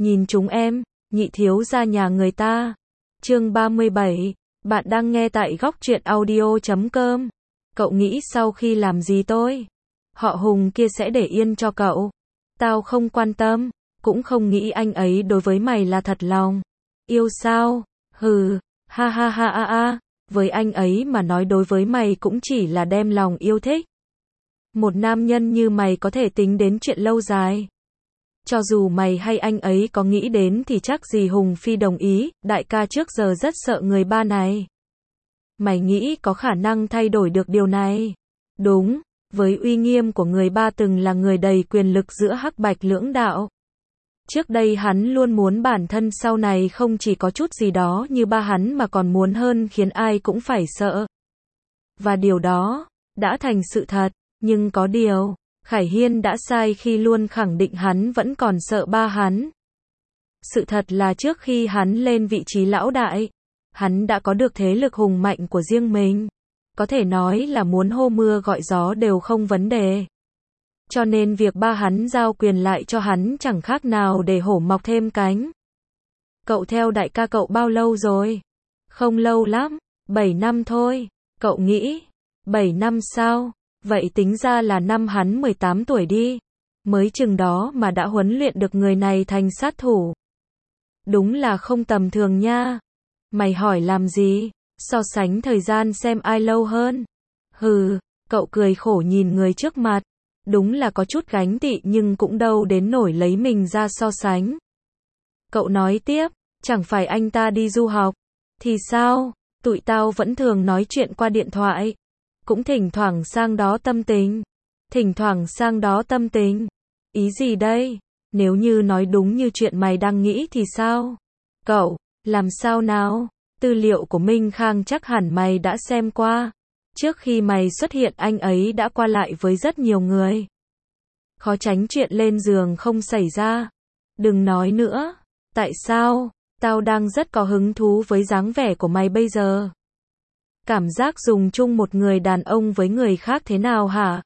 Nhìn chúng em, nhị thiếu gia nhà người ta. Chương 37, bạn đang nghe tại góc truyện audio.com. Cậu nghĩ sau khi làm gì tôi? Họ Hùng kia sẽ để yên cho cậu. Tao không quan tâm, cũng không nghĩ anh ấy đối với mày là thật lòng. Yêu sao? Hừ, ha ha ha ha ha, với anh ấy mà nói đối với mày cũng chỉ là đem lòng yêu thích. Một nam nhân như mày có thể tính đến chuyện lâu dài. Cho dù mày hay anh ấy có nghĩ đến thì chắc gì Hùng Phi đồng ý, đại ca trước giờ rất sợ người ba này. Mày nghĩ có khả năng thay đổi được điều này? Đúng, với uy nghiêm của người ba từng là người đầy quyền lực giữa hắc bạch lưỡng đạo. Trước đây hắn luôn muốn bản thân sau này không chỉ có chút gì đó như ba hắn mà còn muốn hơn khiến ai cũng phải sợ. Và điều đó đã thành sự thật, nhưng có điều, Khải Hiên đã sai khi luôn khẳng định hắn vẫn còn sợ ba hắn. Sự thật là trước khi hắn lên vị trí lão đại, hắn đã có được thế lực hùng mạnh của riêng mình. Có thể nói là muốn hô mưa gọi gió đều không vấn đề. Cho nên việc ba hắn giao quyền lại cho hắn chẳng khác nào để hổ mọc thêm cánh. Cậu theo đại ca cậu bao lâu rồi? Không lâu lắm, 7 năm thôi. Cậu nghĩ, 7 năm sao? Vậy tính ra là năm hắn 18 tuổi đi. Mới chừng đó mà đã huấn luyện được người này thành sát thủ. Đúng là không tầm thường nha. Mày hỏi làm gì? So sánh thời gian xem ai lâu hơn. Hừ, cậu cười khổ nhìn người trước mặt. Đúng là có chút gánh tị nhưng cũng đâu đến nổi lấy mình ra so sánh. Cậu nói tiếp, chẳng phải anh ta đi du học. Thì sao? Tụi tao vẫn thường nói chuyện qua điện thoại. Cũng thỉnh thoảng sang đó tâm tình. Thỉnh thoảng sang đó tâm tình. Ý gì đây? Nếu như nói đúng như chuyện mày đang nghĩ thì sao? Cậu, làm sao nào? Tư liệu của Minh Khang chắc hẳn mày đã xem qua. Trước khi mày xuất hiện anh ấy đã qua lại với rất nhiều người. Khó tránh chuyện lên giường không xảy ra. Đừng nói nữa. Tại sao? Tao đang rất có hứng thú với dáng vẻ của mày bây giờ. Cảm giác dùng chung một người đàn ông với người khác thế nào hả?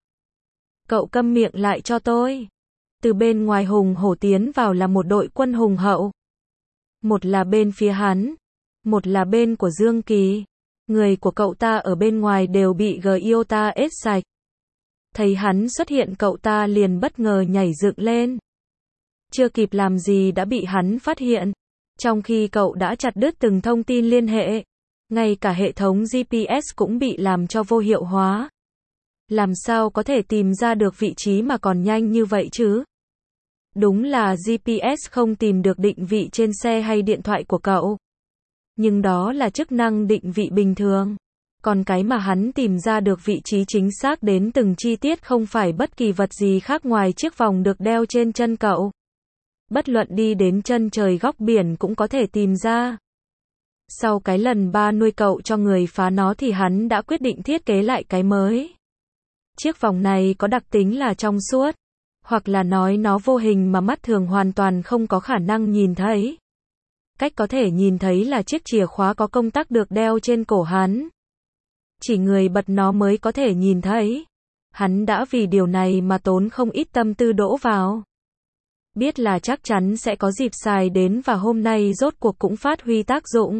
Cậu câm miệng lại cho tôi. Từ bên ngoài hùng hổ tiến vào là một đội quân hùng hậu. Một là bên phía hắn. Một là bên của Dương Kỳ. Người của cậu ta ở bên ngoài đều bị Gyota ết sạch. Thấy hắn xuất hiện cậu ta liền bất ngờ nhảy dựng lên. Chưa kịp làm gì đã bị hắn phát hiện. Trong khi cậu đã chặt đứt từng thông tin liên hệ. Ngay cả hệ thống GPS cũng bị làm cho vô hiệu hóa. Làm sao có thể tìm ra được vị trí mà còn nhanh như vậy chứ? Đúng là GPS không tìm được định vị trên xe hay điện thoại của cậu. Nhưng đó là chức năng định vị bình thường. Còn cái mà hắn tìm ra được vị trí chính xác đến từng chi tiết không phải bất kỳ vật gì khác ngoài chiếc vòng được đeo trên chân cậu. Bất luận đi đến chân trời góc biển cũng có thể tìm ra. Sau cái lần ba nuôi cậu cho người phá nó thì hắn đã quyết định thiết kế lại cái mới. Chiếc vòng này có đặc tính là trong suốt, hoặc là nói nó vô hình mà mắt thường hoàn toàn không có khả năng nhìn thấy. Cách có thể nhìn thấy là chiếc chìa khóa có công tắc được đeo trên cổ hắn. Chỉ người bật nó mới có thể nhìn thấy. Hắn đã vì điều này mà tốn không ít tâm tư đỗ vào. Biết là chắc chắn sẽ có dịp xài đến và hôm nay rốt cuộc cũng phát huy tác dụng.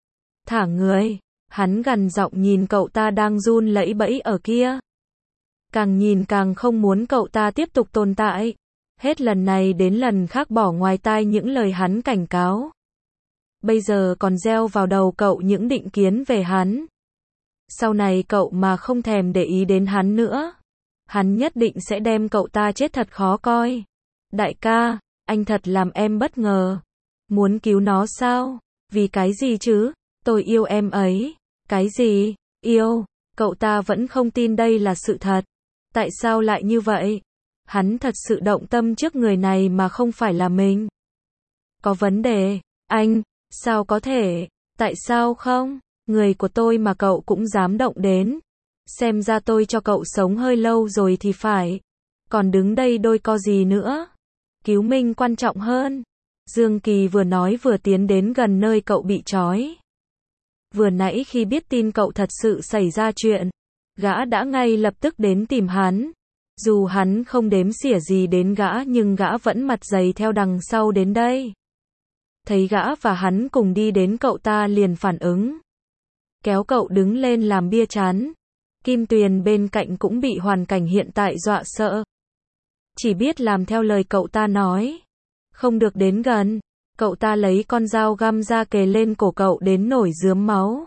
Thả người, hắn gằn giọng nhìn cậu ta đang run lẩy bẩy ở kia. Càng nhìn càng không muốn cậu ta tiếp tục tồn tại. Hết lần này đến lần khác bỏ ngoài tai những lời hắn cảnh cáo. Bây giờ còn gieo vào đầu cậu những định kiến về hắn. Sau này cậu mà không thèm để ý đến hắn nữa, hắn nhất định sẽ đem cậu ta chết thật khó coi. Đại ca, anh thật làm em bất ngờ. Muốn cứu nó sao? Vì cái gì chứ? Tôi yêu em ấy. Cái gì? Yêu? Cậu ta vẫn không tin đây là sự thật. Tại sao lại như vậy? Hắn thật sự động tâm trước người này mà không phải là mình. Có vấn đề. Anh, sao có thể? Tại sao không? Người của tôi mà cậu cũng dám động đến. Xem ra tôi cho cậu sống hơi lâu rồi thì phải. Còn đứng đây đôi co gì nữa? Cứu Minh quan trọng hơn. Dương Kỳ vừa nói vừa tiến đến gần nơi cậu bị trói. Vừa nãy khi biết tin cậu thật sự xảy ra chuyện, gã đã ngay lập tức đến tìm hắn. Dù hắn không đếm xỉa gì đến gã nhưng gã vẫn mặt dày theo đằng sau đến đây. Thấy gã và hắn cùng đi đến cậu ta liền phản ứng. Kéo cậu đứng lên làm bia chán. Kim Tuyền bên cạnh cũng bị hoàn cảnh hiện tại dọa sợ. Chỉ biết làm theo lời cậu ta nói. Không được đến gần. Cậu ta lấy con dao găm ra kề lên cổ cậu đến nổi rướm máu.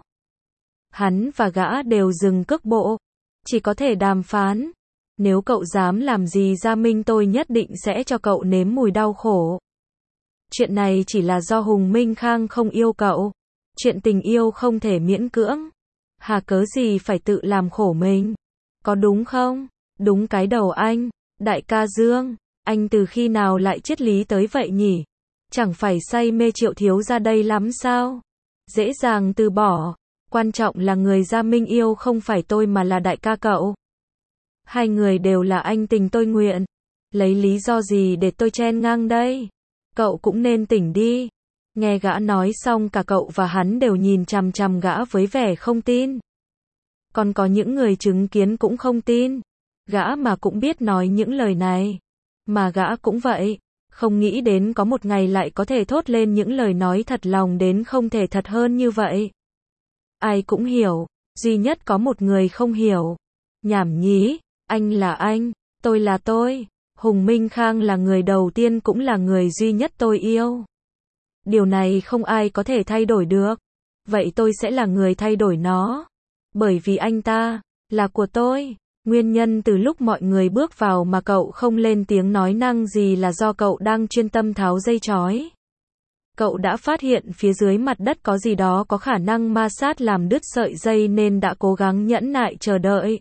Hắn và gã đều dừng cước bộ. Chỉ có thể đàm phán. Nếu cậu dám làm gì Gia Minh tôi nhất định sẽ cho cậu nếm mùi đau khổ. Chuyện này chỉ là do Hùng Minh Khang không yêu cậu. Chuyện tình yêu không thể miễn cưỡng. Hà cớ gì phải tự làm khổ mình. Có đúng không? Đúng cái đầu anh. Đại ca Dương, anh từ khi nào lại triết lý tới vậy nhỉ? Chẳng phải say mê Triệu thiếu gia đây lắm sao? Dễ dàng từ bỏ. Quan trọng là người Gia Minh yêu không phải tôi mà là đại ca cậu. Hai người đều là anh tình tôi nguyện. Lấy lý do gì để tôi chen ngang đây? Cậu cũng nên tỉnh đi. Nghe gã nói xong cả cậu và hắn đều nhìn chằm chằm gã với vẻ không tin. Còn có những người chứng kiến cũng không tin. Gã mà cũng biết nói những lời này. Mà gã cũng vậy. Không nghĩ đến có một ngày lại có thể thốt lên những lời nói thật lòng đến không thể thật hơn như vậy. Ai cũng hiểu. Duy nhất có một người không hiểu. Nhảm nhí. Anh là anh. Tôi là tôi. Hùng Minh Khang là người đầu tiên cũng là người duy nhất tôi yêu. Điều này không ai có thể thay đổi được. Vậy tôi sẽ là người thay đổi nó. Bởi vì anh ta là của tôi. Nguyên nhân từ lúc mọi người bước vào mà cậu không lên tiếng nói năng gì là do cậu đang chuyên tâm tháo dây chói. Cậu đã phát hiện phía dưới mặt đất có gì đó có khả năng ma sát làm đứt sợi dây nên đã cố gắng nhẫn nại chờ đợi.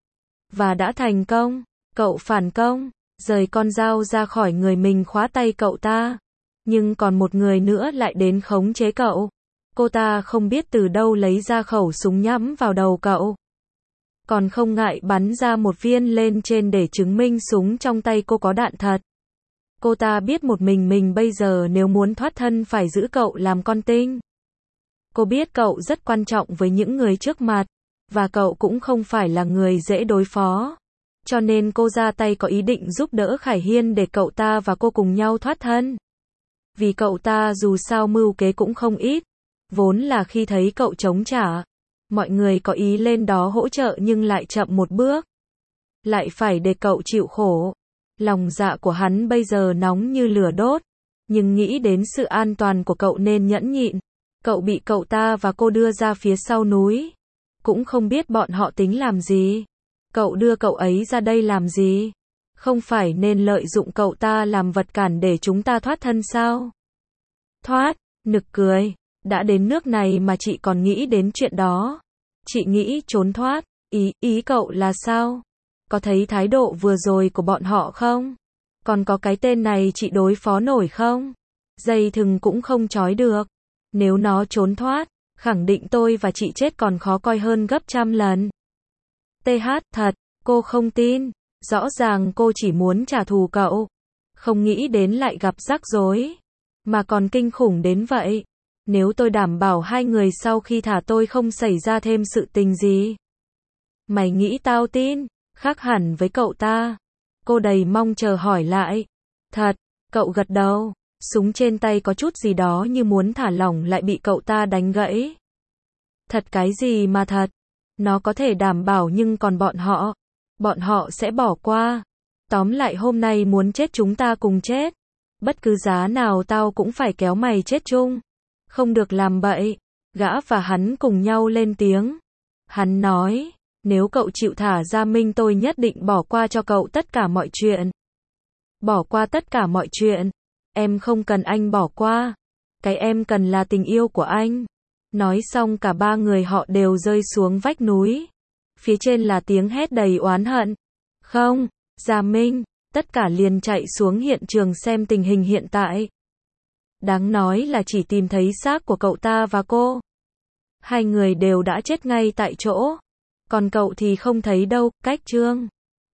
Và đã thành công. Cậu phản công, rời con dao ra khỏi người mình khóa tay cậu ta. Nhưng còn một người nữa lại đến khống chế cậu. Cô ta không biết từ đâu lấy ra khẩu súng nhắm vào đầu cậu. Còn không ngại bắn ra một viên lên trên để chứng minh súng trong tay cô có đạn thật. Cô ta biết một mình bây giờ nếu muốn thoát thân phải giữ cậu làm con tin. Cô biết cậu rất quan trọng với những người trước mặt. Và cậu cũng không phải là người dễ đối phó. Cho nên cô ra tay có ý định giúp đỡ Khải Hiên để cậu ta và cô cùng nhau thoát thân. Vì cậu ta dù sao mưu kế cũng không ít. Vốn là khi thấy cậu chống trả. Mọi người có ý lên đó hỗ trợ nhưng lại chậm một bước. Lại phải để cậu chịu khổ. Lòng dạ của hắn bây giờ nóng như lửa đốt. Nhưng nghĩ đến sự an toàn của cậu nên nhẫn nhịn. Cậu bị cậu ta và cô đưa ra phía sau núi. Cũng không biết bọn họ tính làm gì. Cậu đưa cậu ấy ra đây làm gì? Không phải nên lợi dụng cậu ta làm vật cản để chúng ta thoát thân sao? Thoát, nực cười. Đã đến nước này mà chị còn nghĩ đến chuyện đó. Chị nghĩ trốn thoát. Ý cậu là sao? Có thấy thái độ vừa rồi của bọn họ không? Còn có cái tên này chị đối phó nổi không? Dây thừng cũng không trói được. Nếu nó trốn thoát, khẳng định tôi và chị chết còn khó coi hơn gấp trăm lần. Thật, cô không tin. Rõ ràng cô chỉ muốn trả thù cậu. Không nghĩ đến lại gặp rắc rối. Mà còn kinh khủng đến vậy. Nếu tôi đảm bảo hai người sau khi thả tôi không xảy ra thêm sự tình gì. Mày nghĩ tao tin? Khác hẳn với cậu ta. Cô đầy mong chờ hỏi lại. Thật, cậu gật đầu. Súng trên tay có chút gì đó như muốn thả lỏng lại bị cậu ta đánh gãy. Thật cái gì mà thật? Nó có thể đảm bảo nhưng còn bọn họ sẽ bỏ qua. Tóm lại hôm nay muốn chết chúng ta cùng chết. Bất cứ giá nào tao cũng phải kéo mày chết chung. Không được làm bậy. Gã và hắn cùng nhau lên tiếng. Hắn nói, nếu cậu chịu thả Gia Minh tôi nhất định bỏ qua cho cậu tất cả mọi chuyện. Bỏ qua tất cả mọi chuyện. Em không cần anh bỏ qua. Cái em cần là tình yêu của anh. Nói xong cả ba người họ đều rơi xuống vách núi. Phía trên là tiếng hét đầy oán hận. Không, Gia Minh, tất cả liền chạy xuống hiện trường xem tình hình hiện tại. Đáng nói là chỉ tìm thấy xác của cậu ta và cô. Hai người đều đã chết ngay tại chỗ. Còn cậu thì không thấy đâu, cách chương.